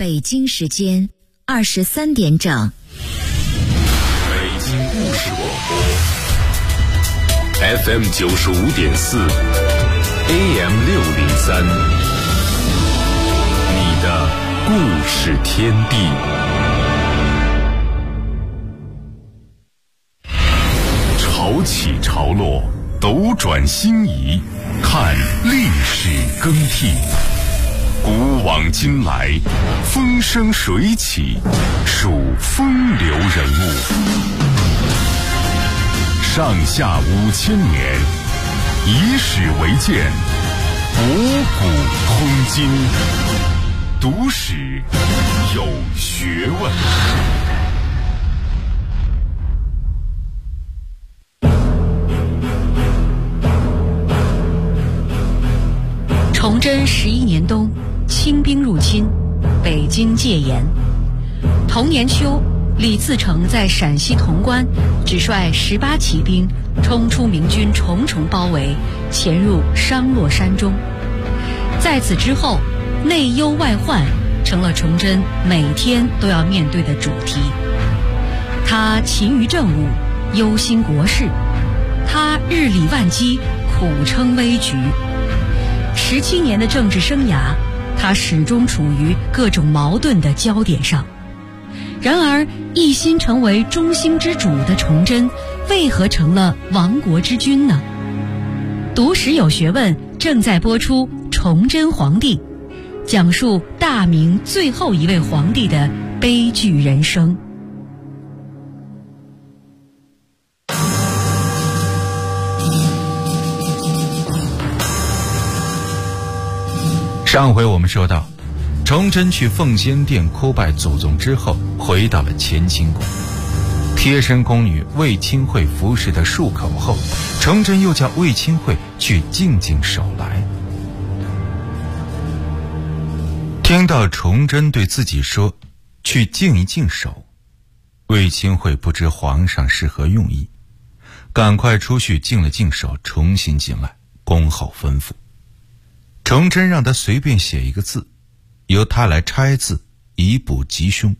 北京时间23点整。 北京故事广播 FM 95.4 AM 603，你的故事天地。潮起潮落，斗转星移，看历史更替。古往今来，风生水起，数风流人物。上下5000年，以史为鉴，博古通今，读史有学问。 崇祯11年冬，清兵入侵，北京戒严。同年秋，李自成在陕西潼关只率18骑兵冲出明军重重包围，潜入商洛山中。在此之后，内忧外患成了崇祯每天都要面对的主题。他勤于政务，忧心国事；他日理万机，苦撑危局。17年的政治生涯，他始终处于各种矛盾的焦点上。然而，一心成为中兴之主的崇祯，为何成了亡国之君呢？读史有学问正在播出《崇祯皇帝》，讲述大明最后一位皇帝的悲剧人生。 上回我们说到，崇祯去奉先殿哭拜祖宗之后，回到了乾清宫。贴身宫女卫青惠服侍的漱口后，崇祯又叫卫青惠去净净手来。听到崇祯对自己说去净一净手，卫青惠不知皇上是何用意，赶快出去净了净手，重新进来，恭候吩咐。崇祯让他随便写一个字，由他来拆字，以补吉凶。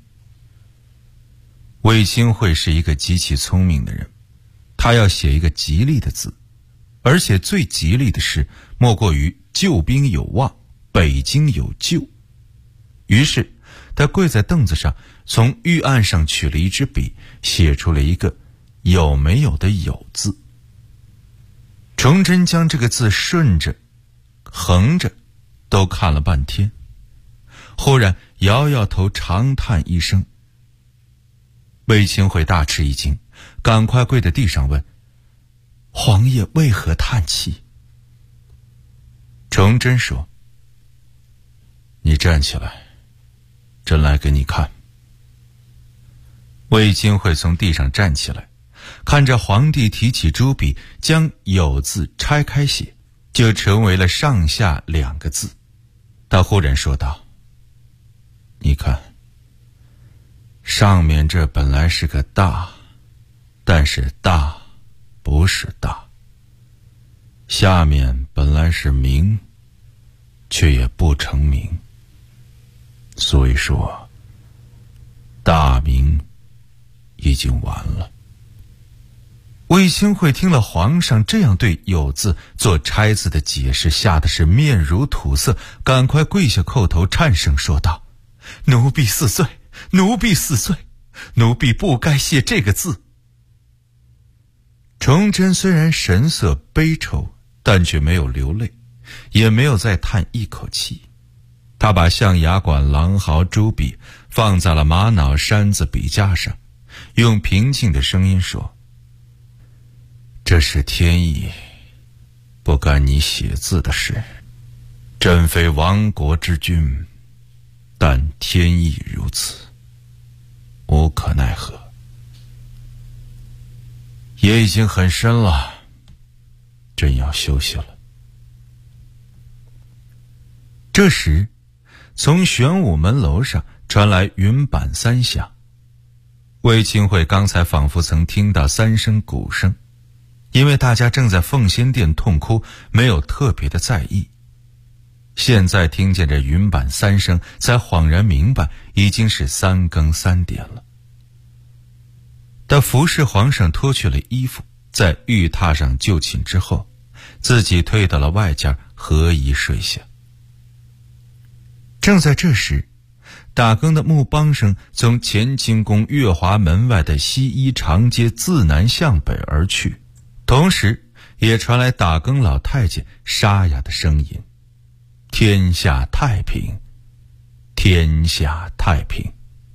卫青惠是一个极其聪明的人，他要写一个吉利的字，而且最吉利的是莫过于救兵有望，北京有救。于是他跪在凳子上，从御案上取了一支笔，写出了一个有没有的有字。崇祯将这个字顺着横着都看了半天，忽然摇摇头，长叹一声。卫青惠大吃一惊，赶快跪在地上问：皇爷为何叹气？崇祯说：你站起来，朕来给你看。卫青惠从地上站起来，看着皇帝提起朱笔，将有字拆开写，就成为了上下2个字。他忽然说道：你看，上面这本来是个大，但是大不是大；下面本来是明，却也不成明。所以说，大明已经完了。卫青惠听了皇上这样对有字做拆字的解释，吓得是面如土色，赶快跪下叩头，颤声说道：奴婢死罪，奴婢死罪，奴婢不该写这个字。崇祯虽然神色悲愁，但却没有流泪，也没有再叹一口气。他把象牙管狼毫朱笔放在了玛瑙山子笔架上，用平静的声音说：这是天意，不干你写字的事。朕非亡国之君，但天意如此，无可奈何。夜已经很深了，朕要休息了。这时，从玄武门楼上传来云板3响。卫青惠刚才仿佛曾听到3声鼓声，因为大家正在奉先殿痛哭，没有特别的在意。 现在听见这云板3声，才恍然明白已经是3更3点了。他服侍皇上脱去了衣服，在玉榻上就寝之后，自己退到了外间合衣睡下。正在这时，打更的木梆声从乾清宫月华门外的西一长街自南向北而去，同时也传来打更老太监沙哑的声音：天下太平，天下太平。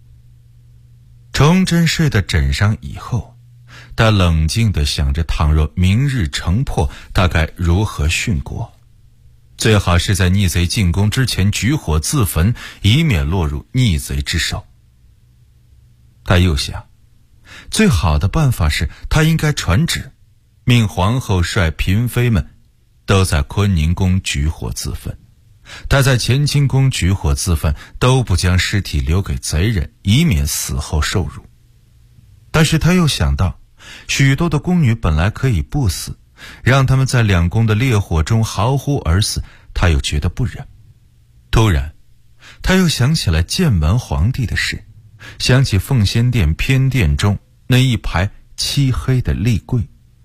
崇祯睡到枕上以后，他冷静地想着，倘若明日城破，他该如何殉国？最好是在逆贼进宫之前举火自焚，以免落入逆贼之手。他又想，最好的办法是他应该传旨，命皇后率嫔妃们都在坤宁宫举火自焚。他在乾清宫举火自焚，都不将尸体留给贼人，以免死后受辱。但是他又想到，许多的宫女本来可以不死，让他们在两宫的烈火中嚎呼而死，他又觉得不忍。突然他又想起了建文皇帝的事，想起奉先殿偏殿中那一排漆黑的立柜。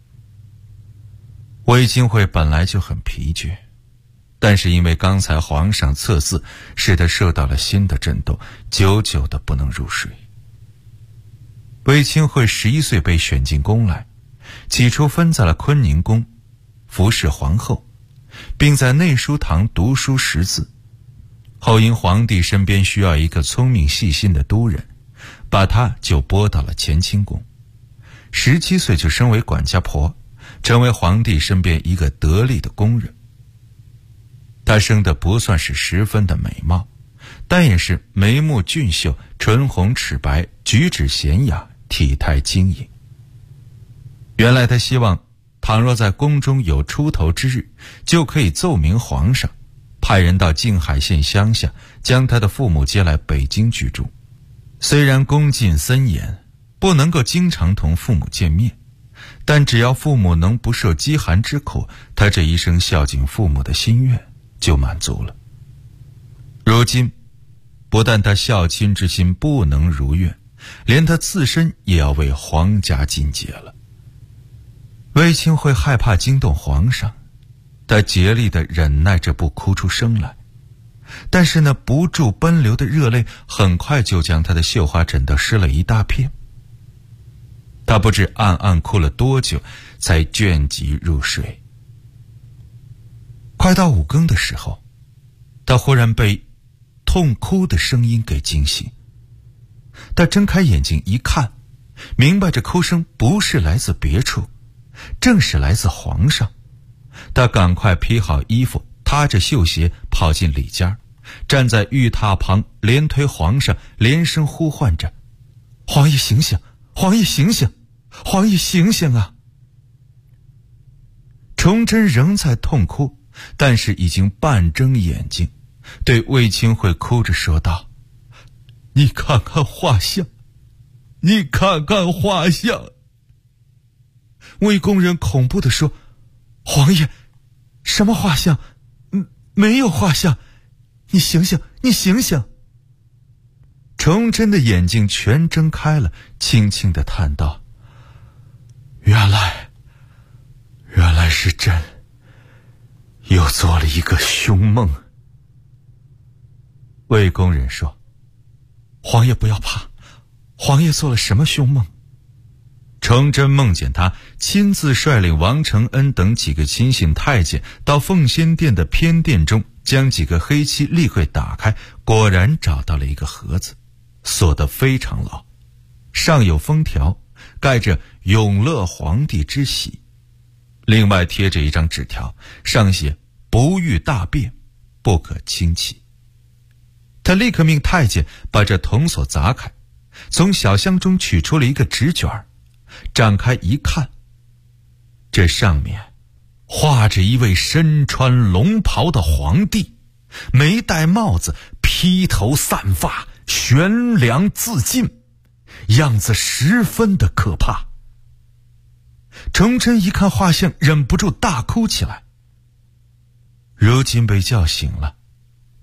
魏金惠本来就很疲倦，但是因为刚才皇上测字，使他受到了新的震动，久久的不能入睡。魏清惠11岁被选进宫来，起初分在了坤宁宫服侍皇后，并在内书堂读书识字。后因皇帝身边需要一个聪明细心的督人，把他就拨到了乾清宫。17岁就升为管家婆，成为皇帝身边一个得力的工人。她生得不算是十分的美貌，但也是眉目俊秀，唇红齿白，举止娴雅，体态晶莹。原来她希望，倘若在宫中有出头之日，就可以奏明皇上，派人到静海县乡下，将她的父母接来北京居住。虽然宫禁森严，不能够经常同父母见面，但只要父母能不受饥寒之苦，她这一生孝敬父母的心愿就满足了。如今不但他孝亲之心不能如愿，连他自身也要为皇家尽节了。魏清惠害怕惊动皇上，他竭力地忍耐着不哭出声来，但是那不住奔流的热泪很快就将他的绣花枕头湿了一大片。他不知暗暗哭了多久，才倦极入睡。快到5更的时候，他忽然被痛哭的声音给惊醒。他睁开眼睛一看，明白这哭声不是来自别处，正是来自皇上。他赶快披好衣服，踏着绣鞋跑进里间，站在玉榻旁，连推皇上，连声呼唤着：皇爷醒醒，皇爷醒醒，皇爷醒醒啊！崇祯仍在痛哭，但是已经半睁眼睛，对魏清惠哭着说道：你看看画像，你看看画像。魏工人恐怖地说：皇爷，什么画像？没有画像，你醒醒，你醒醒。崇祯的眼睛全睁开了，轻轻地叹道：原来是朕又做了一个凶梦。魏工人说：皇爷不要怕，皇爷做了什么凶梦？崇祯梦见他亲自率领王承恩等几个亲信太监到奉先殿的偏殿中，将几个黑漆立柜打开，果然找到了一个盒子，锁得非常牢，上有封条，盖着永乐皇帝之玺，另外贴着一张纸条，上写不遇大变，不可轻启。他立刻命太监把这铜锁砸开，从小箱中取出了一个纸卷，展开一看，这上面画着一位身穿龙袍的皇帝，没戴帽子，披头散发，悬梁自尽，样子十分的可怕。崇祯一看画像，忍不住大哭起来。如今被叫醒了，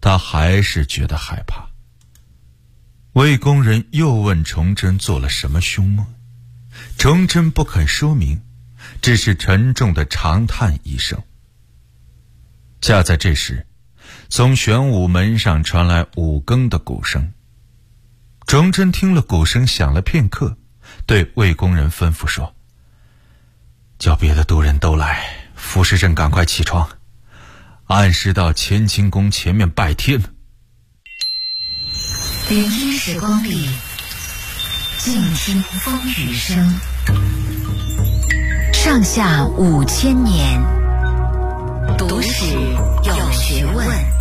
他还是觉得害怕。魏公人又问崇祯做了什么凶梦，崇祯不肯说明，只是沉重地长叹一声。恰在这时，从玄武门上传来5更的鼓声。崇祯听了鼓声响了片刻，对魏公人吩咐说：“叫别的督人都来，副使镇赶快起床，按时到乾清宫前面拜天。 01时光里，静听风雨声，上下5000年，读史有学问。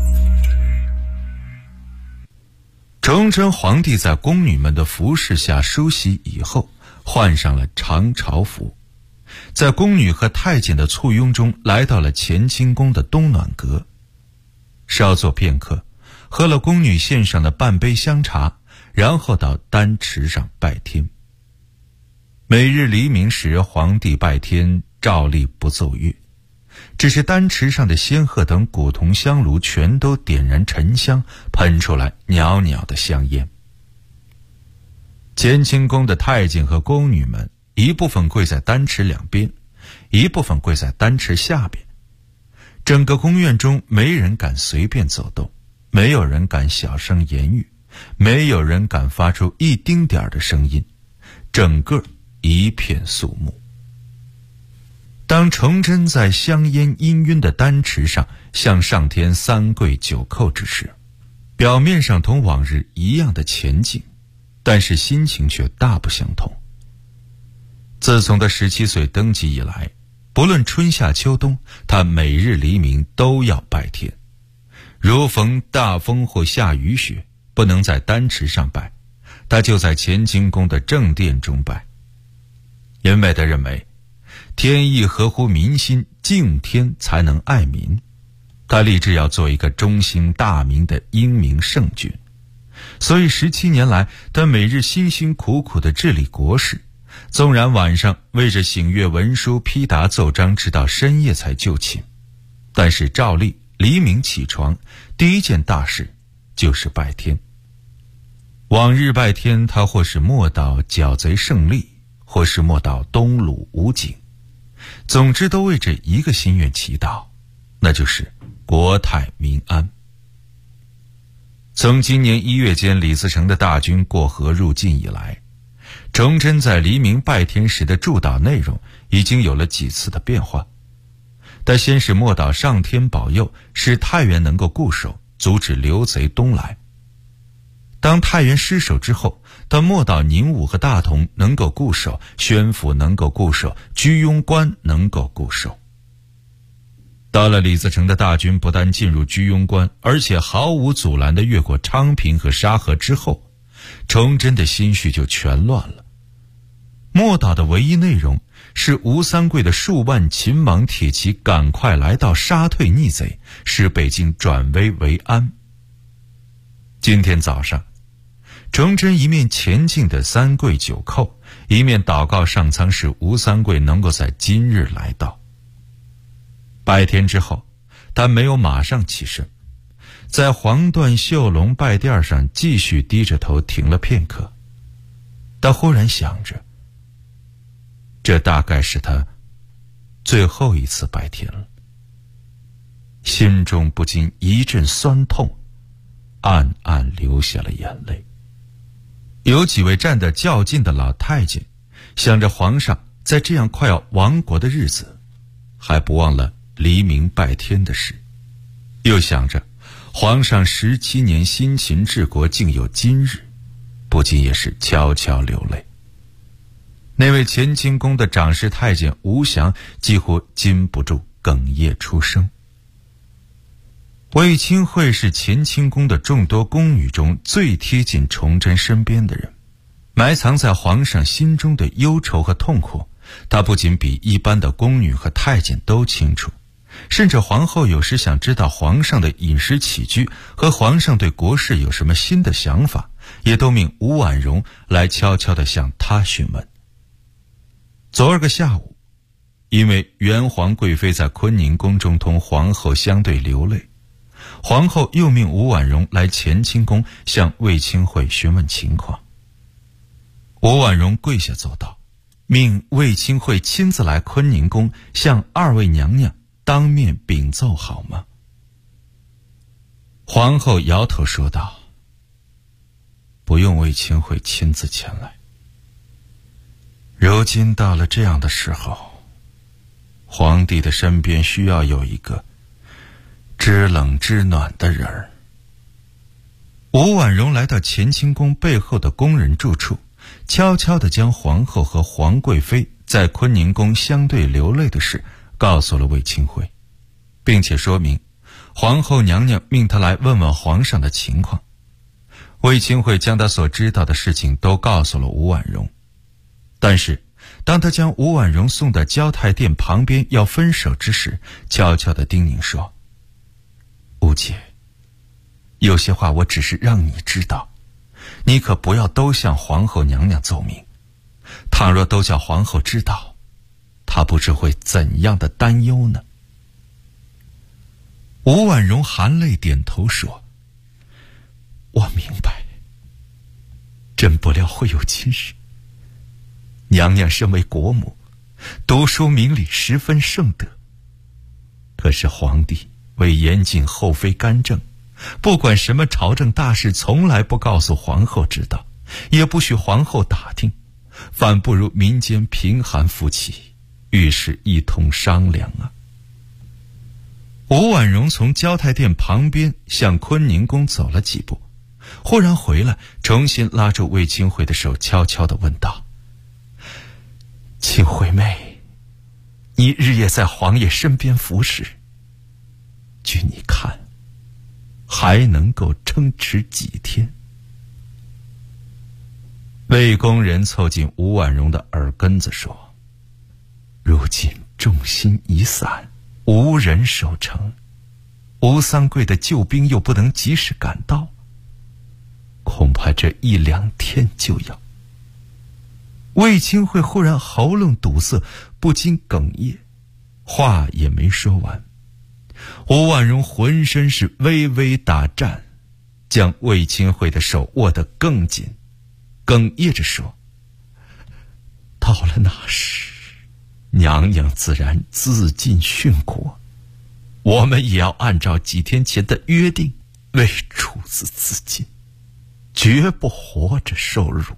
崇祯皇帝在宫女们的服侍下梳洗以后，换上了长朝服，在宫女和太监的簇拥中来到了乾清宫的东暖阁。稍作片刻，喝了宫女献上的半杯香茶，然后到丹池上拜天。每日黎明时，皇帝拜天照例不奏乐，只是丹池上的仙鹤等古铜香炉全都点燃沉香，喷出来袅袅的香烟。乾清宫的太监和宫女们一部分跪在丹池两边，一部分跪在丹池下边。整个宫院中没人敢随便走动，没有人敢小声言语，没有人敢发出一丁点儿的声音，整个一片肃穆。当崇祯在香烟氤氲的丹池上向上天3跪9叩之时，表面上同往日一样的前进，但是心情却大不相同。自从他17岁登基以来，不论春夏秋冬，他每日黎明都要拜天。如逢大风或下雨雪，不能在丹池上拜，他就在乾清宫的正殿中拜。因为他认为天意合乎民心，敬天才能爱民。他立志要做一个忠心大明的英明圣君，所以17年来，他每日辛辛苦苦地治理国事，纵然晚上为着醒阅文书批答奏章，直到深夜才就寝，但是照例黎明起床，第一件大事就是拜天。往日拜天，他或是默祷剿贼胜利，或是默祷东鲁武警，总之都为这一个心愿祈祷，那就是国泰民安。从今年1月间李自成的大军过河入晋以来，崇祯在黎明拜天时的祝祷内容已经有了几次的变化。他先是默祷上天保佑，使太原能够固守，阻止流贼东来。当太原失守之后，他默祷宁武和大同能够固守，宣府能够固守，居庸关能够固守。到了李自成的大军不但进入居庸关，而且毫无阻拦地越过昌平和沙河之后，崇祯的心绪就全乱了。默祷的唯一内容是吴三桂的数万秦王铁骑赶快来到，杀退逆贼，使北京转危为安。今天早上，崇祯一面前进的3跪9叩，一面祷告上苍，使吴三桂能够在今日来到。拜天之后，他没有马上起身，在黄缎绣龙拜垫上继续低着头停了片刻。他忽然想着，这大概是他最后一次拜天了，心中不禁一阵酸痛，暗暗流下了眼泪。有几位站得较近的老太监想着皇上在这样快要亡国的日子，还不忘了黎明拜天的事，又想着皇上17年辛勤治国竟有今日，不禁也是悄悄流泪。那位乾清宫的长侍太监吴祥几乎禁不住哽咽出声。魏清惠是乾清宫的众多宫女中最贴近崇祯身边的人，埋藏在皇上心中的忧愁和痛苦，她不仅比一般的宫女和太监都清楚，甚至皇后有时想知道皇上的饮食起居和皇上对国事有什么新的想法，也都命吴婉容来悄悄地向她询问。昨儿个下午，因为元皇贵妃在坤宁宫中同皇后相对流泪， 皇后又命吴婉容来乾清宫向卫青会询问情况。吴婉容跪下奏道，命卫青会亲自来坤宁宫向二位娘娘当面禀奏好吗？皇后摇头说道，不用卫青会亲自前来。如今到了这样的时候，皇帝的身边需要有一个知冷知暖的人儿。吴婉容来到乾清宫背后的宫人住处，悄悄地将皇后和皇贵妃在坤宁宫相对流泪的事告诉了卫青会，并且说明皇后娘娘命她来问问皇上的情况。卫青会将她所知道的事情都告诉了吴婉容，但是当他将吴婉容送到交泰殿旁边要分手之时，悄悄地叮咛说，吴姐，有些话我只是让你知道，你可不要都向皇后娘娘奏明，倘若都叫皇后知道，她不知会怎样的担忧呢？吴婉容含泪点头说，我明白，真不料会有今日。娘娘身为国母，读书明理十分盛德，可是皇帝为严禁后妃干政，不管什么朝政大事，从来不告诉皇后知道，也不许皇后打听，反不如民间贫寒夫妻遇事一同商量啊。吴婉容从交泰殿旁边向坤宁宫走了几步，忽然回来，重新拉住卫青会的手，悄悄地问道，青惠妹，你日夜在皇爷身边服侍，据你看还能够撑持几天？卫宫人凑近吴婉容的耳根子说，如今众心已散，无人守城，吴三桂的救兵又不能及时赶到，恐怕这一两天就要。卫青会忽然喉咙堵塞，不禁哽咽，话也没说完。吴婉容浑身是微微打颤，将卫青会的手握得更紧，哽咽着说，到了那时，娘娘自然自尽殉国，我们也要按照几天前的约定为主子自尽，绝不活着受辱。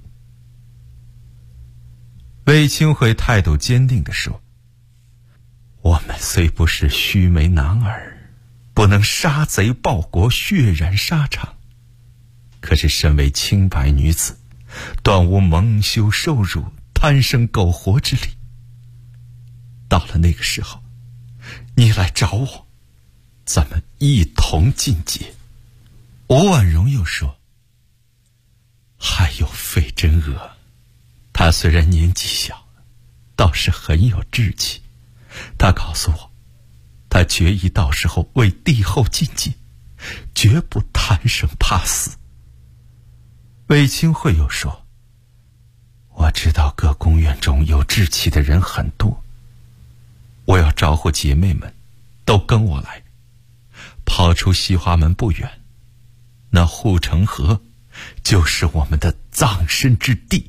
卫青会态度坚定地说，我们虽不是须眉男儿，不能杀贼报国，血染沙场，可是身为清白女子，断无蒙羞受辱、贪生苟活之理。到了那个时候，你来找我，咱们一同进阶。吴婉容又说，还有费真娥，她虽然年纪小，倒是很有志气。她告诉我，她决意到时候为帝后进阶，绝不贪生怕死。卫青会又说，我知道各宫院中有志气的人很多，我要招呼姐妹们都跟我来，跑出西华门不远，那护城河就是我们的葬身之地。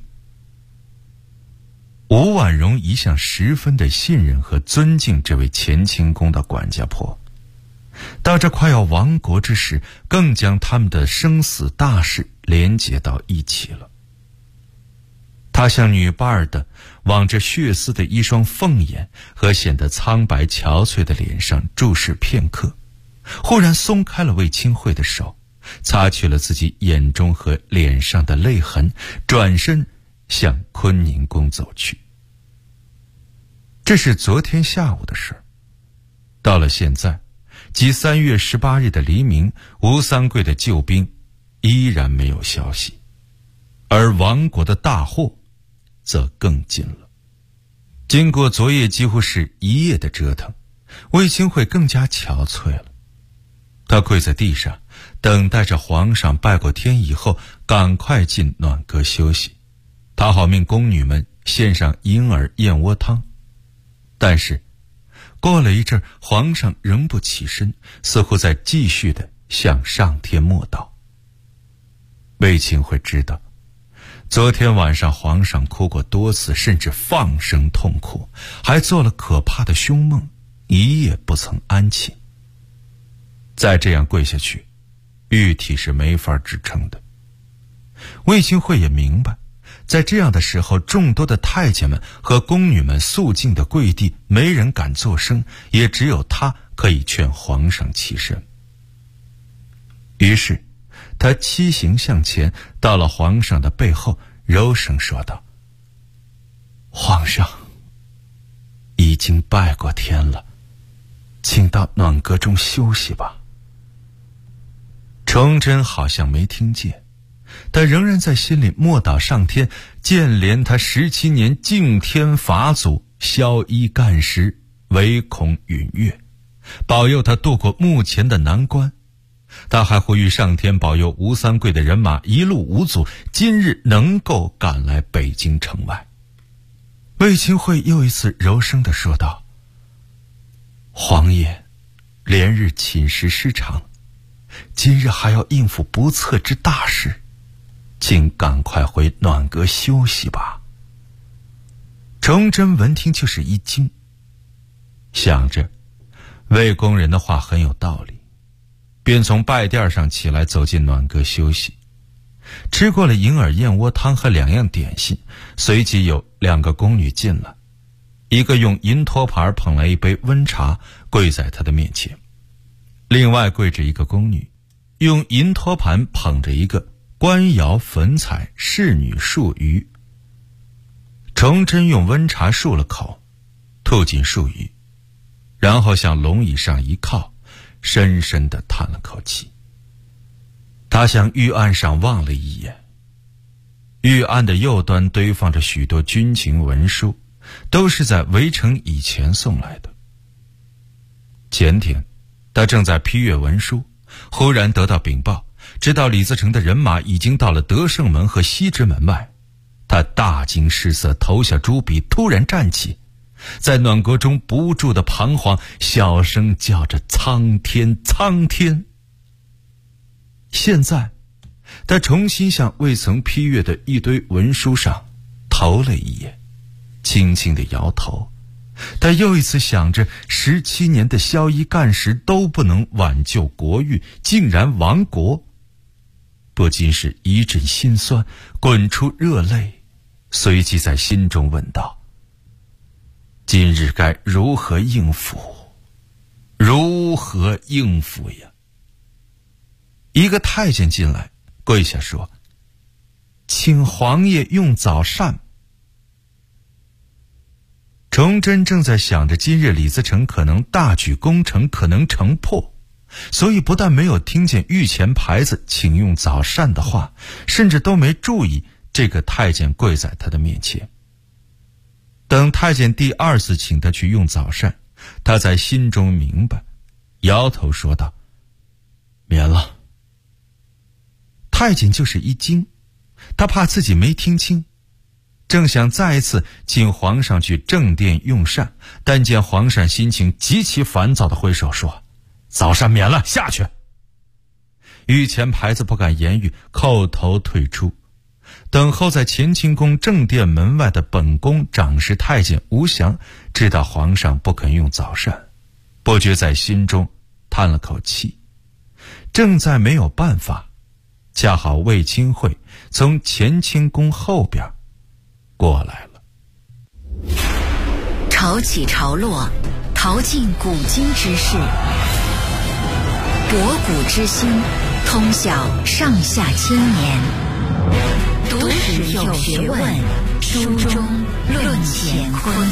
吴婉容一向十分的信任和尊敬这位乾清宫的管家婆，到这快要亡国之时，更将他们的生死大事连结到一起了。她像女伴儿的往这血丝的一双凤眼和显得苍白憔悴的脸上注视片刻，忽然松开了卫青会的手，擦去了自己眼中和脸上的泪痕，转身向坤宁宫走去。这是昨天下午的事。到了现在，即3月18日的黎明，吴三桂的救兵依然没有消息，而亡国的大祸则更近了。经过昨夜几乎是一夜的折腾，卫青会更加憔悴了。他跪在地上，等待着皇上拜过天以后，赶快进暖阁休息，他好命宫女们献上银耳燕窝汤。但是过了一阵，皇上仍不起身，似乎在继续地向上天默祷。魏清慧知道，昨天晚上皇上哭过多次，甚至放声痛哭，还做了可怕的凶梦，一夜不曾安寝。再这样跪下去，玉体是没法支撑的。魏清慧也明白，在这样的时候，众多的太监们和宫女们肃静的跪地，没人敢作声，也只有他可以劝皇上起身。于是他膝行向前，到了皇上的背后，柔声说道：皇上已经拜过天了，请到暖阁中休息吧。崇祯好像没听见，他仍然在心里默祷上天，建怜他17年敬天法祖，宵衣干食，唯恐允月，保佑他渡过目前的难关。他还呼吁上天保佑吴三桂的人马一路无阻，今日能够赶来北京城外。魏清慧又一次柔声地说道：皇爷连日寝食失常，今日还要应付不测之大事，请赶快回暖阁休息吧。崇祯闻听就是一惊，想着魏工人的话很有道理，便从拜垫上起来，走进暖阁休息。吃过了银耳燕窝汤和2样点心，随即有2个宫女进来，一个用银托盘捧来一杯温茶，跪在他的面前，另外跪着一个宫女，用银托盘捧着一个官窑粉彩仕女漱盂。崇祯用温茶漱了口，吐进漱盂，然后向龙椅上一靠，深深地叹了口气。他向御案上望了一眼，御案的右端堆放着许多军情文书，都是在围城以前送来的。前天他正在批阅文书，忽然得到禀报，知道李自成的人马已经到了德胜门和西直门外。他大惊失色，投下朱笔，突然站起，在暖阁中不住的彷徨，小声叫着苍天苍天。现在他重新向未曾批阅的一堆文书上投了一眼，轻轻地摇头。他又一次想着17年的宵衣干食都不能挽救国运，竟然亡国，不禁是一阵心酸，滚出热泪，随即在心中问道：今日该如何应付？如何应付呀？一个太监进来，跪下说：请皇爷用早膳。崇祯正在想着今日李自成可能大举攻城，可能城破，所以不但没有听见御前牌子请用早膳的话，甚至都没注意这个太监跪在他的面前。等太监第2次请他去用早膳，他在心中明白，摇头说道：免了。太监就是一惊，他怕自己没听清，正想再一次请皇上去正殿用膳，但见皇上心情极其烦躁地挥手说：早膳免了，下去。御前牌子不敢言语，叩头退出。等候在乾清宫正殿门外的本宫长侍太监吴祥知道皇上不肯用早膳，不觉在心中叹了口气。正在没有办法，恰好魏清慧从乾清宫后边过来了。 潮起潮落，淘尽古今之事，博古之今，通晓上下千年。读史有学问，书中论乾坤。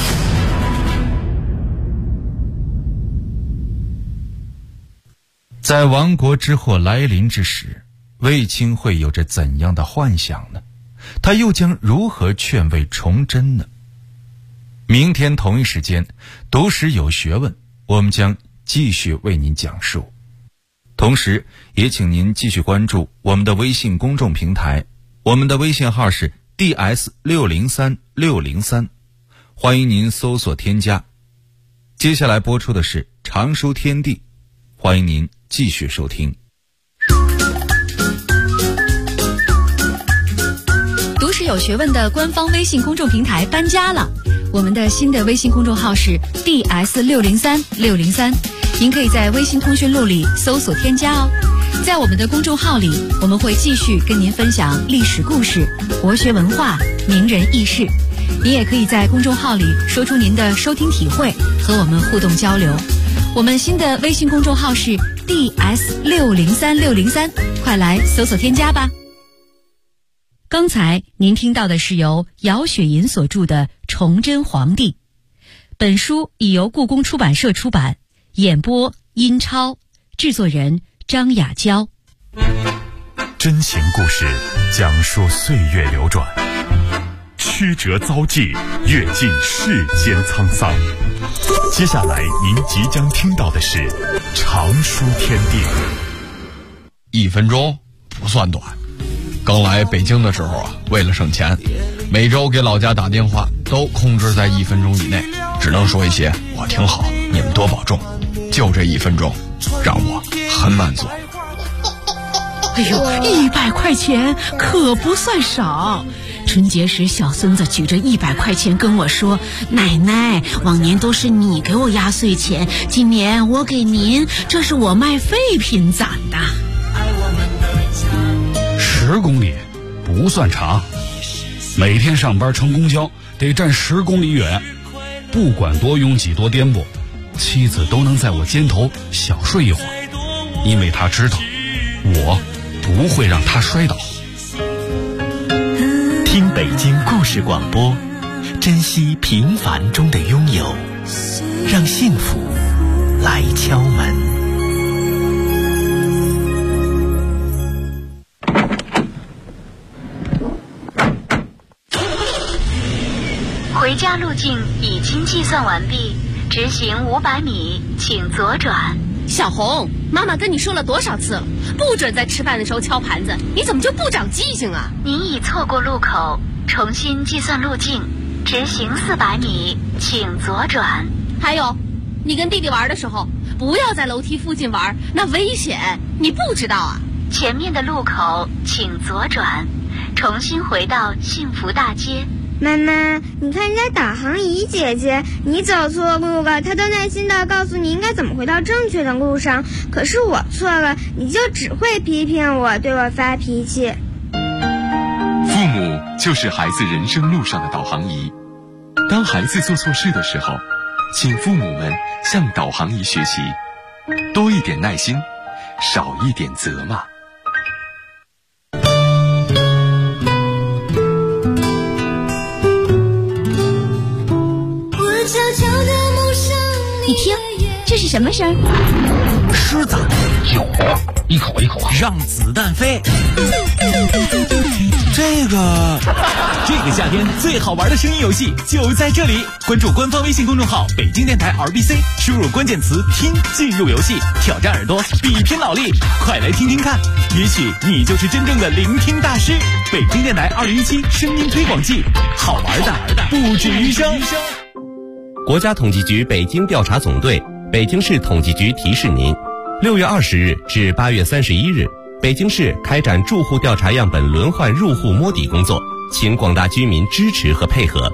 在亡国之祸来临之时，魏清慧有着怎样的幻想呢？他又将如何劝慰崇祯呢？明天同一时间，读史有学问，我们将继续为您讲述。同时也请您继续关注我们的微信公众平台，我们的微信号是 DS603603，欢迎您搜索添加。 接下来播出的是常书天地，欢迎您继续收听。 读史有学问的官方微信公众平台搬家了，我们的新的微信公众号是 DS6603，您可以在微信通讯录里搜索添加哦。在我们的公众号里，我们会继续跟您分享历史故事、国学文化、名人轶事。您也可以在公众号里说出您的收听体会，和我们互动交流。我们新的微信公众号是 DS603603，快来搜索添加吧。刚才您听到的是由姚雪银所著的《崇祯皇帝》，本书已由故宫出版社出版，演播殷超，制作人张雅娇。 真情故事讲述岁月流转，曲折遭际，阅尽世间沧桑。接下来您即将听到的是常书天地。 1分钟不算短。刚来北京的时候啊，为了省钱，每周给老家打电话都控制在1分钟以内，只能说一些我挺好，你们多保重。就这1分钟，让我很满足。 哎呦，100块钱可不算少。春节时，小孙子举着100块钱跟我说：“奶奶，往年都是你给我压岁钱，今年我给您，这是我卖废品攒的。 ”10公里不算长，每天上班乘公交得站10公里远，不管多拥挤多颠簸，妻子都能在我肩头小睡一会儿，因为她知道我不会让她摔倒。 听北京故事广播，珍惜平凡中的拥有，让幸福来敲门。 回家路径已经计算完毕，直行500米，请左转。 小红，妈妈跟你说了多少次了，不准在吃饭的时候敲盘子，你怎么就不长记性啊？ 您已错过路口，重新计算路径，直行400米，请左转。 还有，你跟弟弟玩的时候，不要在楼梯附近玩，那危险，你不知道啊？ 前面的路口请左转，重新回到幸福大街。 妈妈，你看人家导航仪姐姐，你走错路了，她都耐心地告诉你应该怎么回到正确的路上，可是我错了，你就只会批评我，对我发脾气。 父母就是孩子人生路上的导航仪，当孩子做错事的时候，请父母们向导航仪学习，多一点耐心，少一点责骂。 你听，这是什么声？ 狮子，酒，一口一口，让子弹飞。这个夏天最好玩的声音游戏就在这里，关注官方微信公众号北京电台 RBC， 输入关键词听进入游戏，挑战耳朵，比拼脑力，快来听听看，也许你就是真正的聆听大师。北京电台2017声音推广季，好玩的不止于声。 国家统计局北京调查总队、北京市统计局提示您：6月20日至8月31日，北京市开展住户调查样本轮换入户摸底工作，请广大居民支持和配合。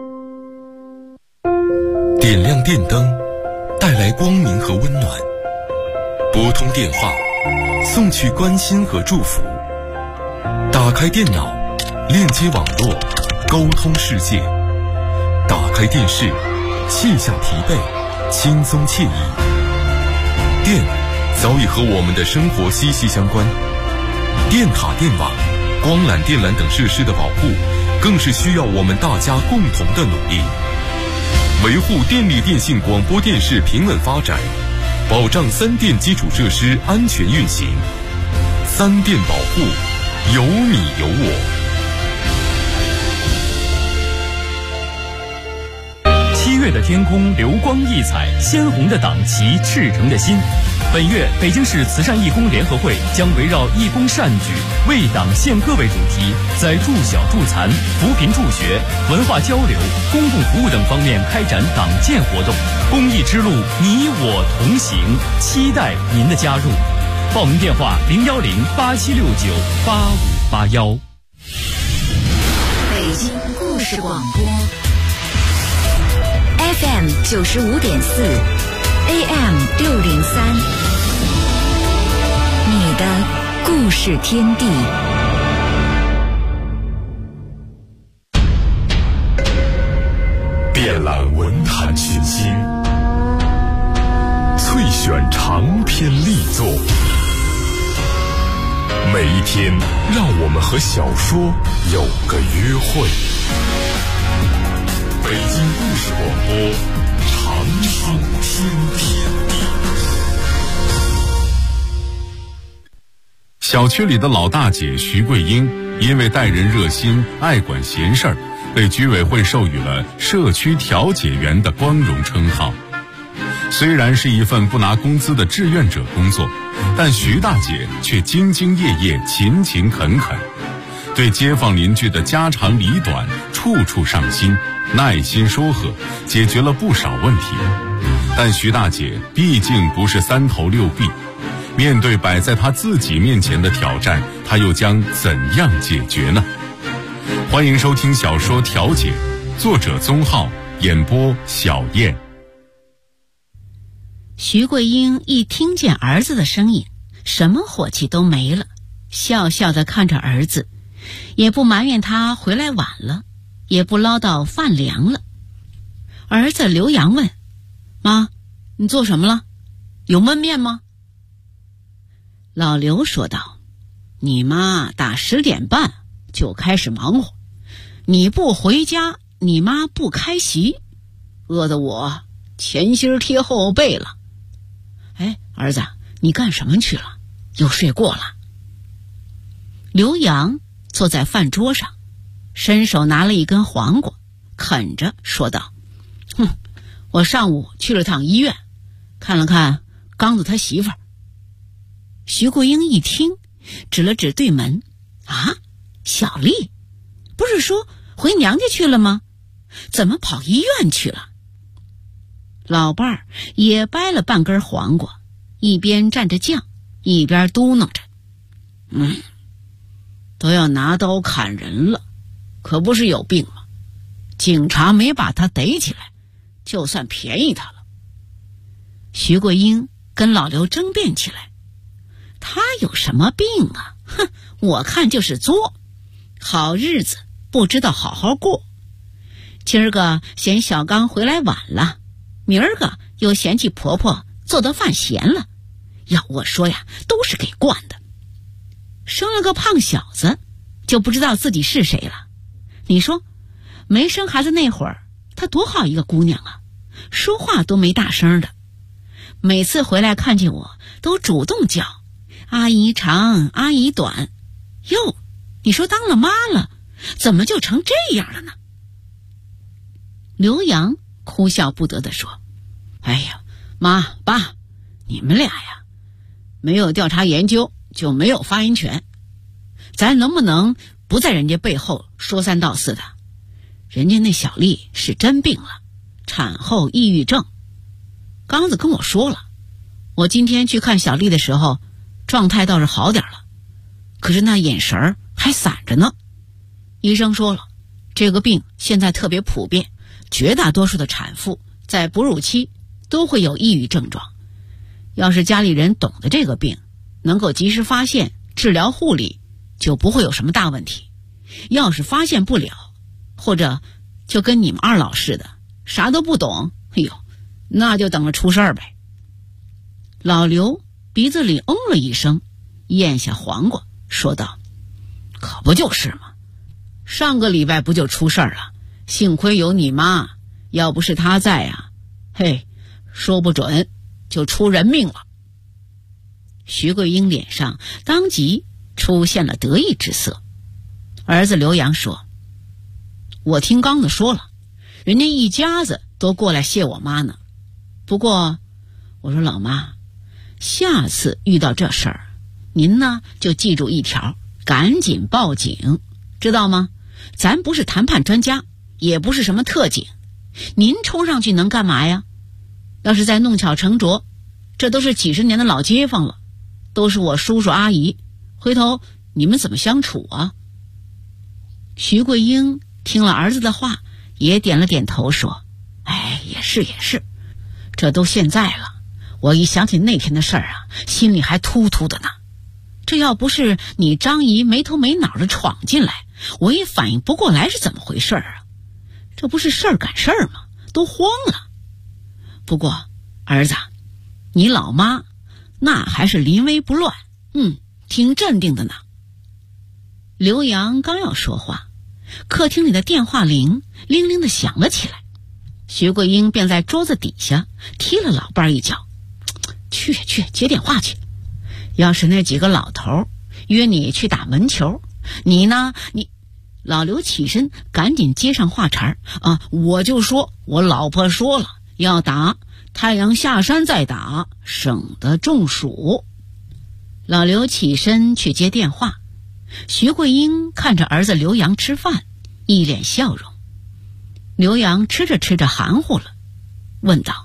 点亮电灯，带来光明和温暖；拨通电话，送去关心和祝福；打开电脑，链接网络，沟通世界；打开电视，卸下疲惫，轻松惬意。电早已和我们的生活息息相关，电塔、电网、光缆、电缆等设施的保护，更是需要我们大家共同的努力。维护电力电信广播电视平稳发展，保障3电基础设施安全运行。3电保护，有你有我。 7月月的天空流光溢彩，鲜红的党旗赤诚的心。本月北京市慈善义工联合会将围绕义工善举、为党献歌为主题，在助小助残、扶贫助学、文化交流、公共服务等方面开展党建活动。公益之路，你我同行，期待您的加入。报名电话：010-8769-8581。 北京故事广播 FM 95.4 AM 603，你的故事天地。 遍览文坛群星，萃选长篇力作。每一天，让我们和小说有个约会。北京故事广播，长寿听天地。 小区里的老大姐徐桂英，因为待人热心、爱管闲事儿，被居委会授予了社区调解员的光荣称号。虽然是一份不拿工资的志愿者工作，但徐大姐却兢兢业业、勤勤恳恳，对街坊邻居的家长里短处处上心，耐心说和，解决了不少问题。但徐大姐毕竟不是三头六臂，面对摆在她自己面前的挑战，她又将怎样解决呢？欢迎收听小说《调解》，作者宗浩，演播小燕。 徐桂英一听见儿子的声音，什么火气都没了，笑笑地看着儿子，也不埋怨他回来晚了，也不唠叨饭凉了。儿子刘洋问：妈，你做什么了？有焖面吗？老刘说道：你妈打10点半就开始忙活，你不回家，你妈不开席，饿得我前心贴后背了。哎，儿子，你干什么去了？又睡过了？刘洋坐在饭桌上，伸手拿了一根黄瓜，啃着说道：我上午去了趟医院，看了看刚子他媳妇儿。徐桂英一听，指了指对门：啊，小丽，不是说回娘家去了吗？怎么跑医院去了？老伴儿也掰了半根黄瓜，一边蘸着酱，一边嘟囔着：都要拿刀砍人了，可不是有病吗？警察没把他逮起来，就算便宜他了。徐桂英跟老刘争辩起来：他有什么病啊？我看就是作，好日子不知道好好过。今儿个嫌小刚回来晚了，明儿个又嫌弃婆婆做的饭咸了，要我说呀，都是给惯的。生了个胖小子，就不知道自己是谁了。你说，没生孩子那会儿，她多好一个姑娘啊，说话都没大声的，每次回来看见我，都主动叫阿姨长，阿姨短。哟，你说当了妈了，怎么就成这样了呢？刘洋哭笑不得地说：哎呀，妈爸，你们俩呀，没有调查研究就没有发言权。咱能不能不在人家背后说三道四的？人家那小丽是真病了，产后抑郁症。刚子跟我说了，我今天去看小丽的时候，状态倒是好点了，可是那眼神儿还散着呢。医生说了，这个病现在特别普遍，绝大多数的产妇在哺乳期都会有抑郁症状。要是家里人懂得这个病，能够及时发现、治疗护理，就不会有什么大问题。要是发现不了，或者就跟你们二老似的，啥都不懂，哎呦，那就等着出事儿呗。老刘鼻子里了一声，咽下黄瓜，说道：可不就是吗？上个礼拜不就出事儿了？幸亏有你妈，要不是她在啊，嘿，说不准就出人命了。徐桂英脸上当即出现了得意之色。儿子刘洋说：我听刚子说了，人家一家子都过来谢我妈呢。不过我说老妈，下次遇到这事儿，您呢就记住一条，赶紧报警，知道吗？咱不是谈判专家，也不是什么特警，您冲上去能干嘛呀？要是再弄巧成拙，这都是几十年的老街坊了，都是我叔叔阿姨，回头你们怎么相处啊？徐桂英听了儿子的话，也点了点头说，哎，也是，这都现在了，我一想起那天的事儿啊，心里还突突的呢。这要不是你张姨没头没脑的闯进来，我也反应不过来是怎么回事啊。这不是事儿赶事儿吗？都慌了。不过儿子，你老妈那还是临危不乱，挺镇定的呢。刘洋刚要说话，客厅里的电话铃铃铃的响了起来。徐桂英便在桌子底下踢了老伴一脚，去接电话去。要是那几个老头约你去打门球，你呢？老刘起身赶紧接上话茬啊！我就说我老婆说了，要打太阳下山再打，省得中暑。老刘起身去接电话，徐桂英看着儿子刘洋吃饭，一脸笑容。刘洋吃着吃着含糊了，问道：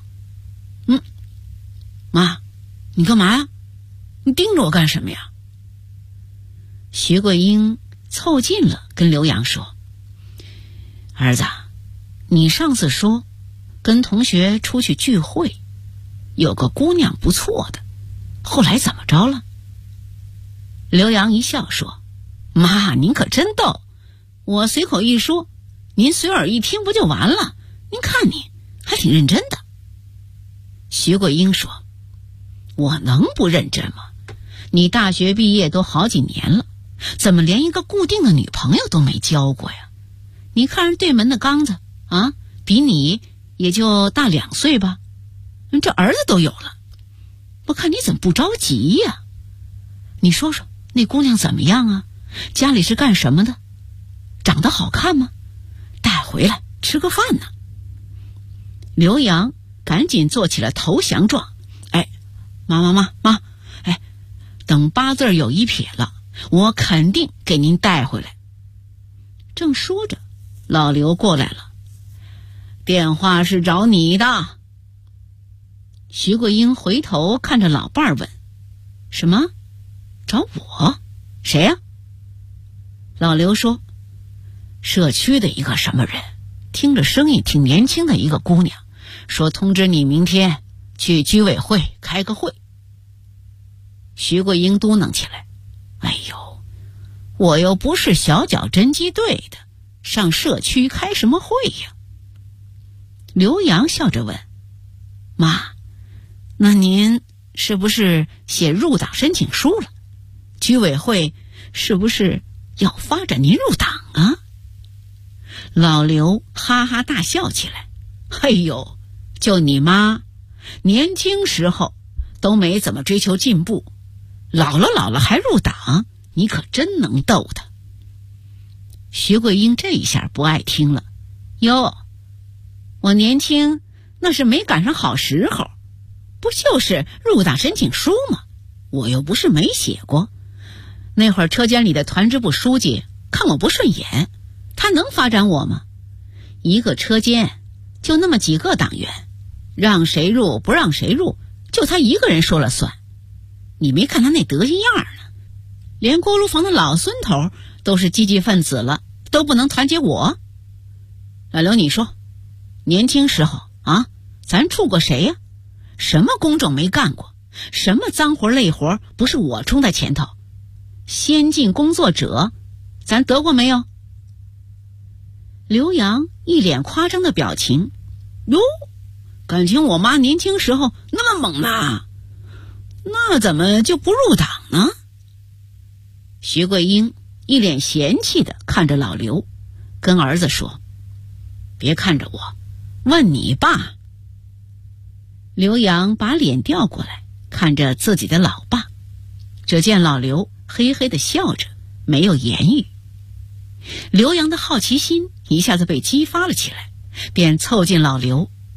妈，你干嘛呀？你盯着我干什么呀？徐桂英凑近了跟刘洋说：儿子，你上次说跟同学出去聚会，有个姑娘不错的，后来怎么着了？刘洋一笑说：妈，您可真逗，我随口一说，您随耳一听不就完了？您看你还挺认真的。徐桂英说：我能不认真吗？你大学毕业都好几年了，怎么连一个固定的女朋友都没交过呀？你看人对门的刚子啊，比你也就大2岁吧，这儿子都有了，我看你怎么不着急呀？你说说那姑娘怎么样啊？家里是干什么的？长得好看吗？带回来吃个饭呢。刘洋赶紧做起了投降状，妈，等8字有1撇了，我肯定给您带回来。正说着，老刘过来了，电话是找你的。徐桂英回头看着老伴儿问：什么？找我？谁呀？老刘说：社区的一个什么人，听着声音挺年轻的一个姑娘，说通知你明天去居委会开个会。徐桂英嘟囔起来：哎呦，我又不是小脚侦缉队的，上社区开什么会呀？刘洋笑着问：妈，那您是不是写入党申请书了？居委会是不是要发展您入党啊？老刘哈哈大笑起来：哎呦，就你妈年轻时候都没怎么追求进步，老了还入党，你可真能逗他。徐桂英这一下不爱听了：哟，我年轻那是没赶上好时候，不就是入党申请书吗？我又不是没写过。那会儿车间里的团支部书记看我不顺眼，他能发展我吗？一个车间就那么几个党员，让谁入不让谁入，就他一个人说了算。你没看他那德行样呢，连锅炉房的老孙头都是积极分子了，都不能团结我。老刘，你说年轻时候啊，咱处过谁呀？什么工种没干过？什么脏活累活不是我冲在前头？先进工作者咱得过没有？刘洋一脸夸张的表情：哟，感情我妈年轻时候那么猛呢，那怎么就不入党呢？徐桂英一脸嫌弃的看着老刘，跟儿子说：别看着我，问你爸。刘洋把脸调过来看着自己的老爸，只见老刘嘿嘿的笑着，没有言语。刘洋的好奇心一下子被激发了起来，便凑近老刘，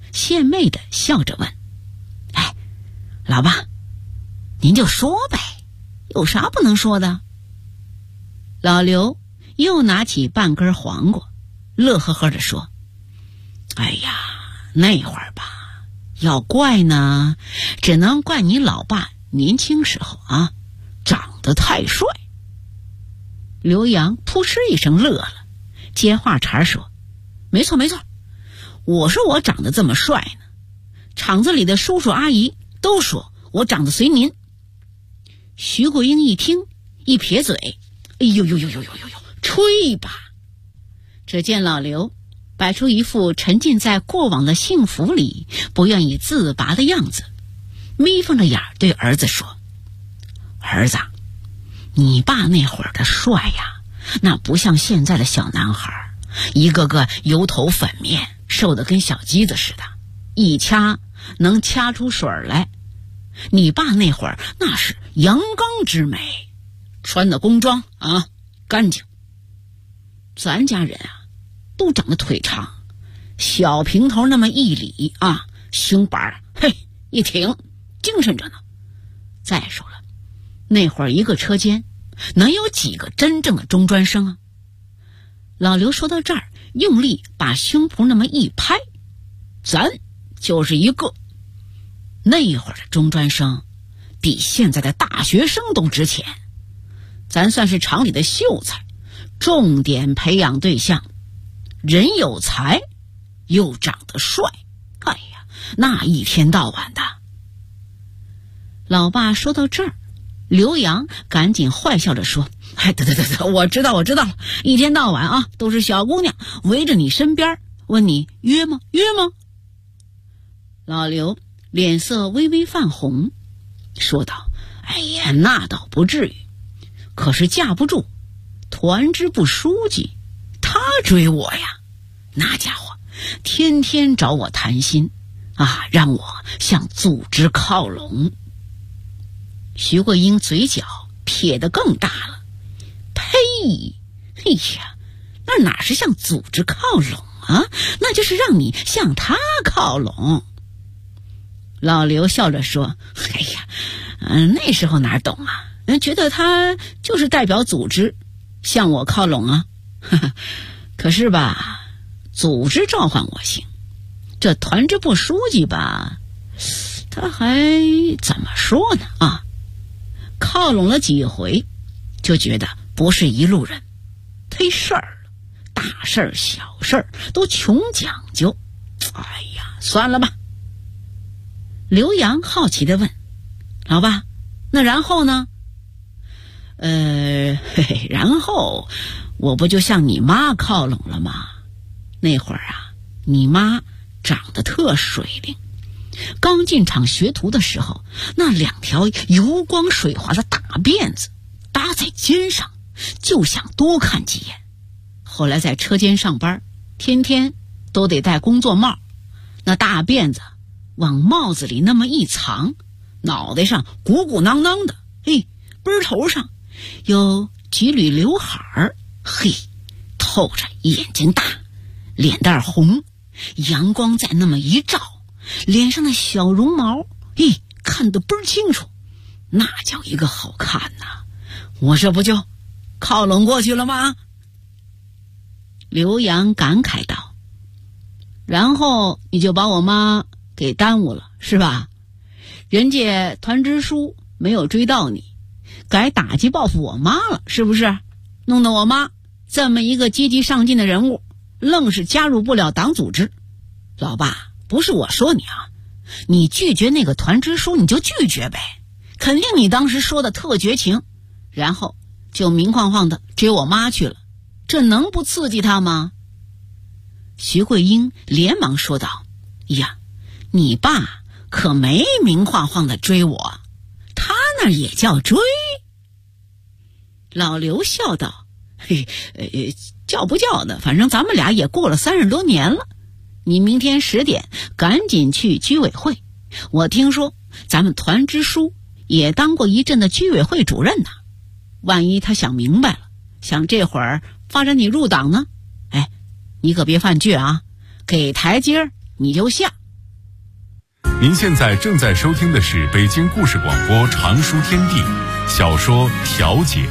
献媚的笑着问：“哎，老爸，您就说呗，有啥不能说的？”老刘又拿起半根黄瓜，乐呵呵地说：“哎呀，那会儿吧，要怪呢，只能怪你老爸年轻时候啊，长得太帅。”刘洋扑哧一声乐了，接话茬说：“没错没错，我说我长得这么帅呢，厂子里的叔叔阿姨都说我长得随您。”徐桂英一听，一撇嘴：“哎呦呦呦呦呦呦呦，吹吧！”只见老刘摆出一副沉浸在过往的幸福里不愿意自拔的样子，眯缝着眼对儿子说：“儿子，你爸那会儿的帅呀，那不像现在的小男孩，一个个油头粉面，瘦得跟小鸡子似的，一掐能掐出水来。你爸那会儿那是阳刚之美，穿的工装啊，干净。咱家人啊，都长得腿长，小平头那么一理啊，胸板嘿一挺，精神着呢。再说了，那会儿一个车间能有几个真正的中专生啊？”老刘说到这儿，用力把胸脯那么一拍：“咱就是一个。那会儿的中专生比现在的大学生都值钱，咱算是厂里的秀才，重点培养对象，人有才又长得帅，哎呀，那一天到晚的。”老爸说到这儿，刘洋赶紧坏笑着说：“哎，对，我知道了，一天到晚啊，都是小姑娘围着你身边，问你约吗？”老刘脸色微微泛红，说道：“哎呀，那倒不至于，可是架不住团支部书记他追我呀，那家伙天天找我谈心啊，让我向组织靠拢。”徐桂英嘴角撇得更大了：“呸！哎呀，那哪是向组织靠拢啊，那就是让你向他靠拢。”老刘笑着说：“哎呀，那时候哪懂啊，觉得他就是代表组织向我靠拢啊。可是吧，组织召唤我行，这团支部书记吧，他还怎么说呢啊？靠拢了几回，就觉得不是一路人，忒事儿了，大事儿小事儿都穷讲究。哎呀，算了吧。”刘洋好奇地问：“老爸，那然后呢？”然后我不就向你妈靠拢了吗？那会儿啊，你妈长得特水灵，刚进厂学徒的时候，那2条油光水滑的大辫子搭在肩上，就想多看几眼。后来在车间上班，天天都得戴工作帽，那大辫子往帽子里那么一藏，脑袋上鼓鼓囊囊的，背头上有几缕刘海儿，嘿，透着眼睛大，脸蛋红，阳光再那么一照，脸上的小绒毛，看得倍儿清楚，那叫一个好看呐！我这不就靠拢过去了吗？刘洋感慨道：“然后你就把我妈给耽误了，是吧？人家团支书没有追到你，改打击报复我妈了，是不是？弄得我妈这么一个积极上进的人物，愣是加入不了党组织。老爸，不是我说你啊，你拒绝那个团支书你就拒绝呗，肯定你当时说的特绝情，然后就明晃晃的追我妈去了，这能不刺激他吗？”徐桂英连忙说道：“呀，你爸可没明晃晃的追我，他那也叫追。”老刘笑道：“叫不叫的，反正咱们俩也过了30多年了。你明天10点赶紧去居委会，我听说咱们团支书也当过一阵的居委会主任呢，万一他想明白了，想这会儿发展你入党呢，你可别犯倔啊，给台阶你就下， 您现在正在收听的是北京故事广播常书天地小说《调解》。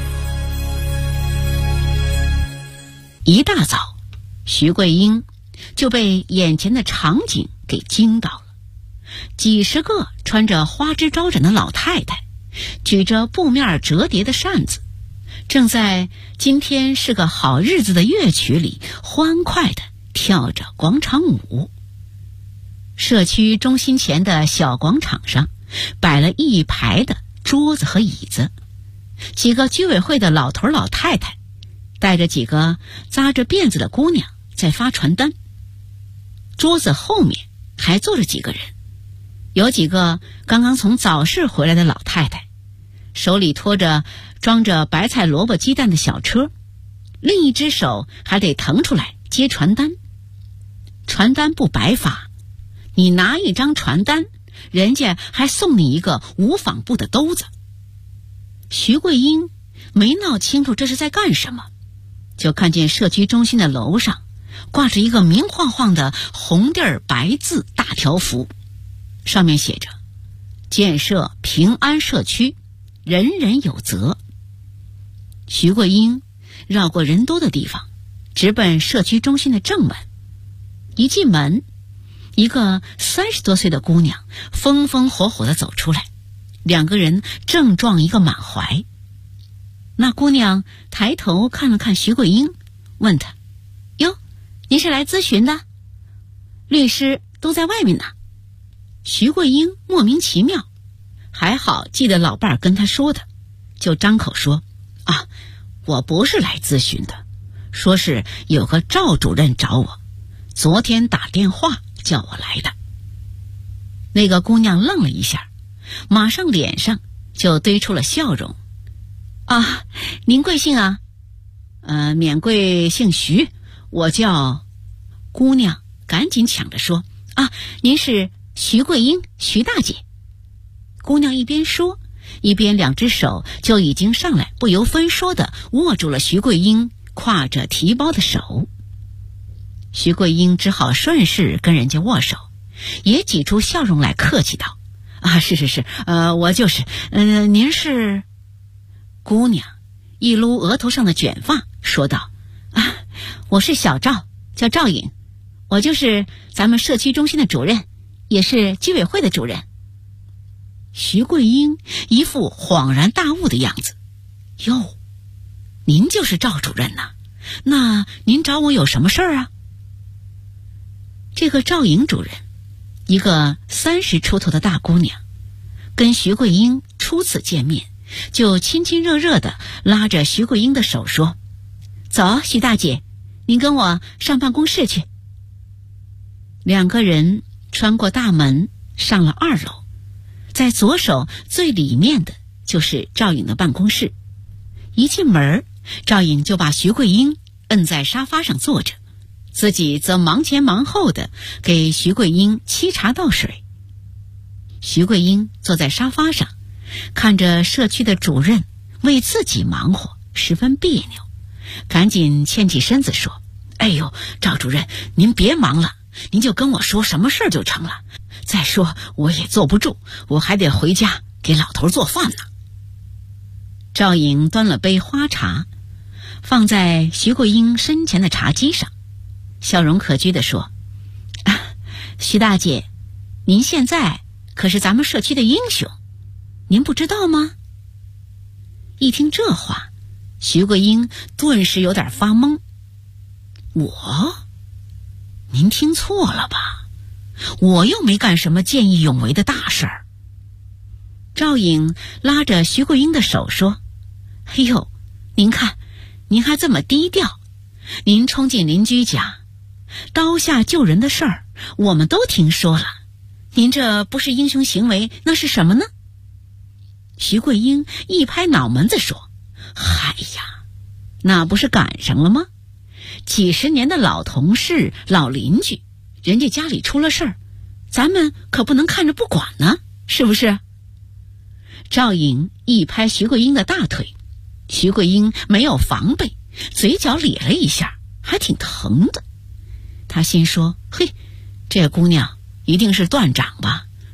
一大早，徐桂英就被眼前的场景给惊到了。几十个穿着花枝招展的老太太，举着布面折叠的扇子，正在今天是个好日子的乐曲里欢快地跳着广场舞。社区中心前的小广场上摆了一排的桌子和椅子，几个居委会的老头老太太带着几个扎着辫子的姑娘在发传单。桌子后面还坐着几个人，有几个刚刚从早市回来的老太太，手里拖着装着白菜萝卜鸡蛋的小车，另一只手还得腾出来接传单。传单不白发，你拿一张传单，人家还送你一个无纺布的兜子。徐桂英没闹清楚这是在干什么，就看见社区中心的楼上挂着一个明晃晃的红地儿白字大条幅，上面写着建设平安社区，人人有责。徐桂英绕过人多的地方，直奔社区中心的正门。一进门，一个30多岁的姑娘风风火火地走出来，两个人正撞一个满怀。那姑娘抬头看了看徐桂英，问她：哟，您是来咨询的？律师都在外面呢。徐桂英莫名其妙，还好记得老伴儿跟她说的，就张口说：啊，我不是来咨询的，说是有个赵主任找我，昨天打电话叫我来的。那个姑娘愣了一下，马上脸上就堆出了笑容。啊，您贵姓啊？免贵姓徐，我叫……姑娘赶紧抢着说：啊，您是徐桂英，徐大姐。姑娘一边说，一边两只手就已经上来，不由分说地握住了徐桂英挎着提包的手。徐桂英只好顺势跟人家握手，也挤出笑容来客气道：啊，是，我就是，您是？姑娘一撸额头上的卷发说道：啊，我是小赵，叫赵颖，我就是咱们社区中心的主任，也是居委会的主任。徐桂英一副恍然大悟的样子：哟，您就是赵主任呐？那您找我有什么事儿啊？这个赵颖主任，一个30出头的大姑娘，跟徐桂英初次见面就亲亲热热地拉着徐桂英的手说：走，徐大姐，您跟我上办公室去。两个人穿过大门上了2楼，在左手最里面的就是赵颖的办公室。一进门，赵颖就把徐桂英摁在沙发上坐着，自己则忙前忙后的给徐桂英沏茶倒水。徐桂英坐在沙发上，看着社区的主任为自己忙活，十分别扭，赶紧欠起身子说：哎呦，赵主任，您别忙了，您就跟我说什么事儿就成了。再说我也坐不住，我还得回家给老头做饭呢。赵颖端了杯花茶，放在徐桂英身前的茶几上，笑容可掬地说：啊，徐大姐，您现在可是咱们社区的英雄，您不知道吗？一听这话，徐桂英顿时有点发懵。我？您听错了吧？我又没干什么见义勇为的大事儿。赵颖拉着徐桂英的手说：哎呦，您看，您还这么低调，您冲进邻居家刀下救人的事儿我们都听说了，您这不是英雄行为，那是什么呢？徐桂英一拍脑门子说：嗨呀，那不是赶上了吗？几十年的老同事老邻居，人家家里出了事儿，咱们可不能看着不管呢，是不是？赵颖一拍徐桂英的大腿，徐桂英没有防备，嘴角咧了一下，还挺疼的。她心说：嘿，这姑娘一定是断掌吧，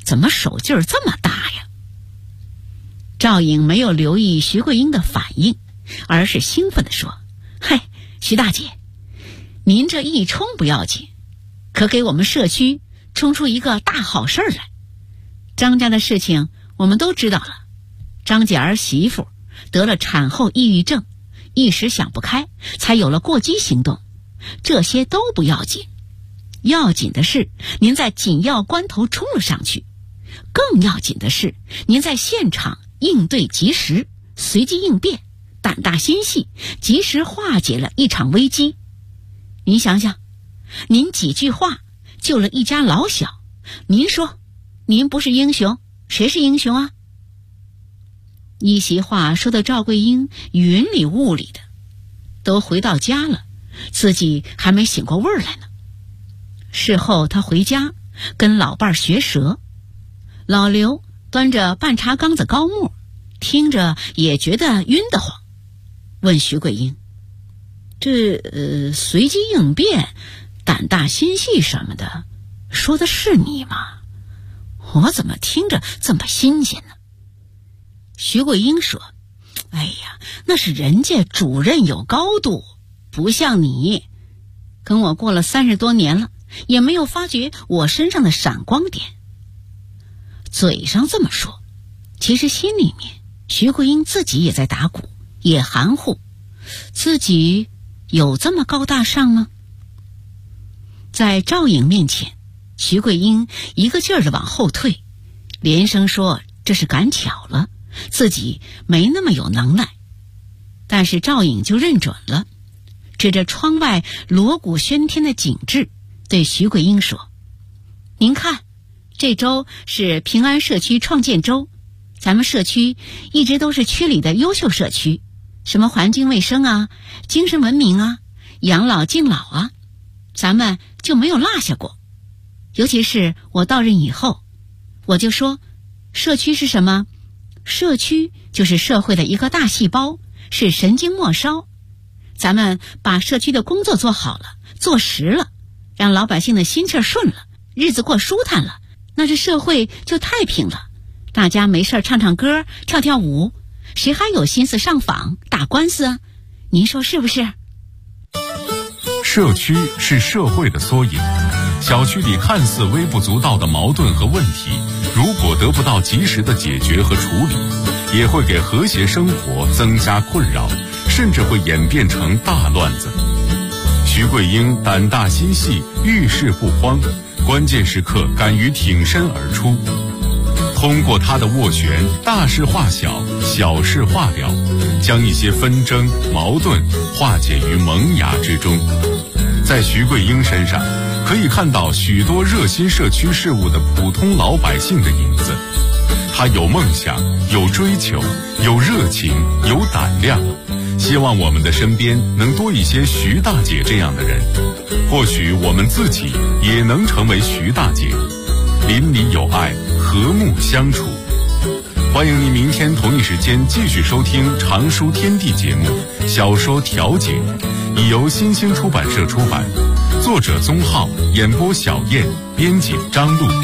怎么手劲儿这么大呀？赵颖没有留意徐桂英的反应，而是兴奋地说：嘿，徐大姐，您这一冲不要紧，可给我们社区冲出一个大好事儿来。张家的事情我们都知道了，张姐儿媳妇得了产后抑郁症，一时想不开，才有了过激行动，这些都不要紧，要紧的是您在紧要关头冲了上去，更要紧的是您在现场应对及时，随机应变，胆大心细，及时化解了一场危机。您想想，您几句话救了一家老小，您说您不是英雄，谁是英雄啊？一席话说的赵桂英云里雾里的，都回到家了，自己还没醒过味儿来呢。事后他回家跟老伴儿学舌，老刘端着半茶缸子高沫，听着也觉得晕得慌，问徐桂英：这随机应变、胆大心细什么的，说的是你吗？我怎么听着这么新鲜呢？徐桂英说：哎呀，那是人家主任有高度，不像你，跟我过了30多年了，也没有发觉我身上的闪光点。嘴上这么说，其实心里面徐桂英自己也在打鼓，也含糊，自己有这么高大上吗？在赵颖面前，徐桂英一个劲儿地往后退，连声说这是赶巧了，自己没那么有能耐。但是赵颖就认准了，指着窗外锣鼓喧天的景致，对徐桂英说：您看，这周是平安社区创建周，咱们社区一直都是区里的优秀社区，什么环境卫生啊、精神文明啊、养老敬老啊，咱们就没有落下过。尤其是我到任以后，我就说，社区是什么？社区就是社会的一个大细胞，是神经末梢。咱们把社区的工作做好了，做实了，让老百姓的心气儿顺了，日子过舒坦了，那这社会就太平了。大家没事唱唱歌、跳跳舞，谁还有心思上访、打官司啊？您说是不是？ 社区是社会的缩影，小区里看似微不足道的矛盾和问题，如果得不到及时的解决和处理，也会给和谐生活增加困扰，甚至会演变成大乱子。徐桂英胆大心细，遇事不慌，关键时刻敢于挺身而出。通过她的斡旋，大事化小，小事化了，将一些纷争、矛盾化解于萌芽之中。在徐桂英身上，可以看到许多热心社区事务的普通老百姓的影子。她有梦想，有追求，有热情，有胆量。希望我们的身边能多一些徐大姐这样的人，或许我们自己也能成为徐大姐，邻里有爱，和睦相处。欢迎您明天同一时间继续收听《常书天地》节目《小说调解》，已由新兴出版社出版，作者宗浩，演播小燕，编辑张璐。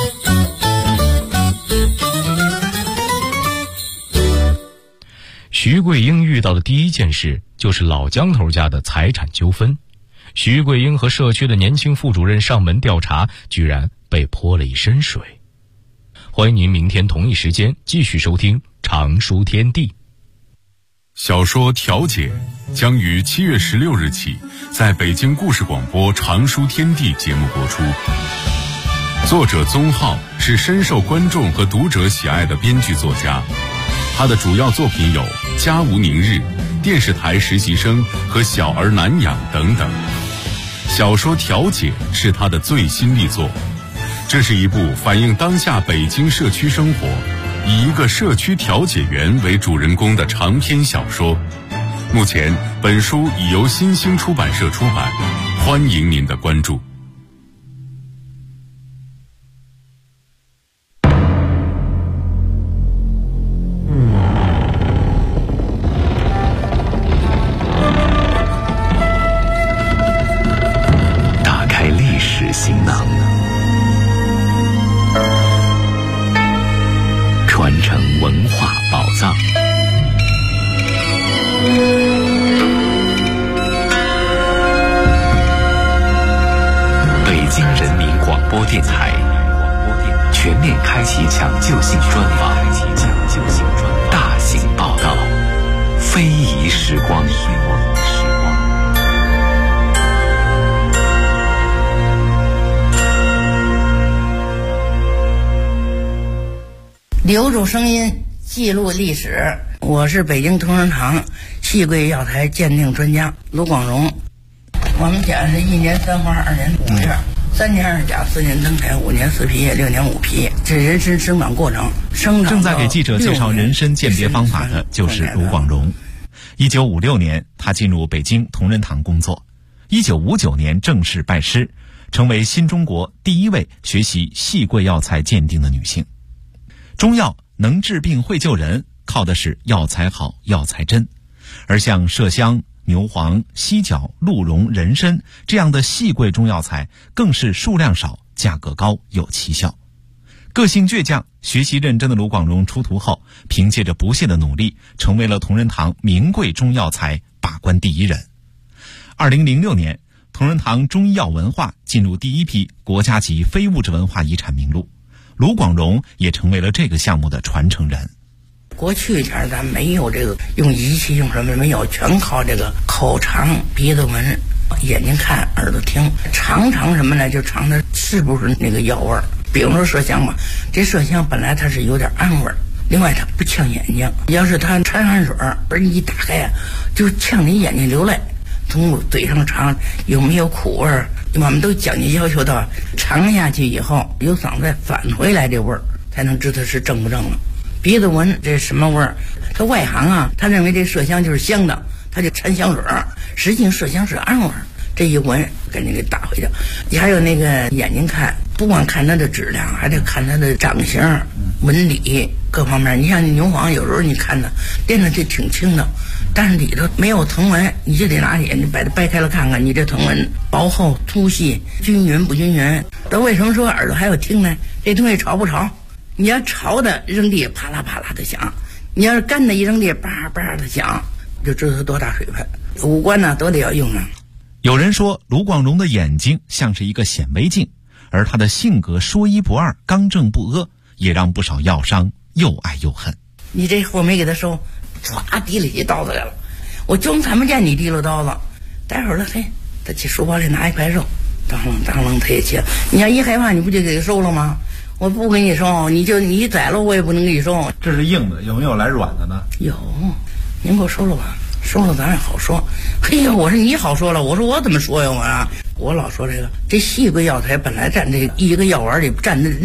徐桂英遇到的第一件事就是老江头家的财产纠纷。徐桂英和社区的年轻副主任上门调查，居然被泼了一身水。欢迎您明天同一时间继续收听《常书天地》。 小说《调解》将于7月16日起在北京故事广播《常书天地》节目播出。作者宗浩是深受观众和读者喜爱的编剧作家，他的主要作品有《家无宁日》、电视台实习生和小儿难养等等。小说《调解》是他的最新力作，这是一部反映当下北京社区生活，以一个社区调解员为主人公的长篇小说。目前本书已由新兴出版社出版，欢迎您的关注。 打开历史行囊， 传承文化宝藏。北京人民广播电台全面开启抢救性专访，大型报道，非遗时光。 留住声音，记录历史。我是北京同仁堂细桂药材鉴定专家卢广荣。我们家是1年3花2年5叶，3年2甲4年灯台5年4皮叶6年5皮叶，这人参生长过程。 正在给记者介绍人参鉴别方法的就是卢广荣。1956年，他进入北京同仁堂工作。1959年正式拜师，成为新中国第一位学习细桂药材鉴定的女性。中药能治病会救人，靠的是药材好药材真，而像麝香、牛黄、犀角、鹿茸、人参这样的细桂中药材更是数量少、价格高、有奇效。个性倔强、学习认真的卢广荣出徒后，凭借着不懈的努力，成为了同仁堂名贵中药材把关第一人。2006年，同仁堂中医药文化进入第一批国家级非物质文化遗产名录，卢广荣也成为了这个项目的传承人。 过去前咱没有这个用仪器用什么没有，全靠这个口尝、鼻子闻、眼睛看、耳朵听，尝什么呢？就尝的是不是那个药味儿。比如说麝香吧，这麝香本来它是有点暗味儿，另外它不呛眼睛，要是它掺汗水而一打开啊，就呛你眼睛流泪。从嘴上尝有没有苦味儿，我们都讲究要求到尝下去以后由嗓子返回来这味儿，才能知道是正不正了。鼻子闻这什么味儿？他外行啊，他认为这麝香就是香的，他就掺香水儿，实际麝香是暗味儿。这一闻给你给打回去。你还有那个眼睛看，不光看它的质量，还得看它的长相、纹理各方面。你像牛黄，有时候你看它变得就挺轻的，但是里头没有藤纹，你就得拿起你把它掰开了看看，你这藤纹薄厚、粗细、均匀不均匀。那为什么说耳朵还要听呢？这东西潮不潮？你要潮的扔地啪啦啪啦的响，你要是干的一扔地叭叭的响，就知道它多大水分。五官呢都得要用上。 有人说卢广荣的眼睛像是一个显微镜，而他的性格说一不二、刚正不阿，也让不少药商又爱又恨。 你这货没给他收，唰提了起刀子来了，我就看不见你提了刀子。待会儿了，嘿，他去书包里拿一块肉，当啷他也切。你要一害怕，你不就给他收了吗？我不给你收，你宰了我也不能给你收。 这是硬的，有没有来软的呢？ 有，您给我收了吧。收了咱也好说。嘿呀，我说你好说了，我说我怎么说呀？我老说这细桂药材本来占这一个药丸里占的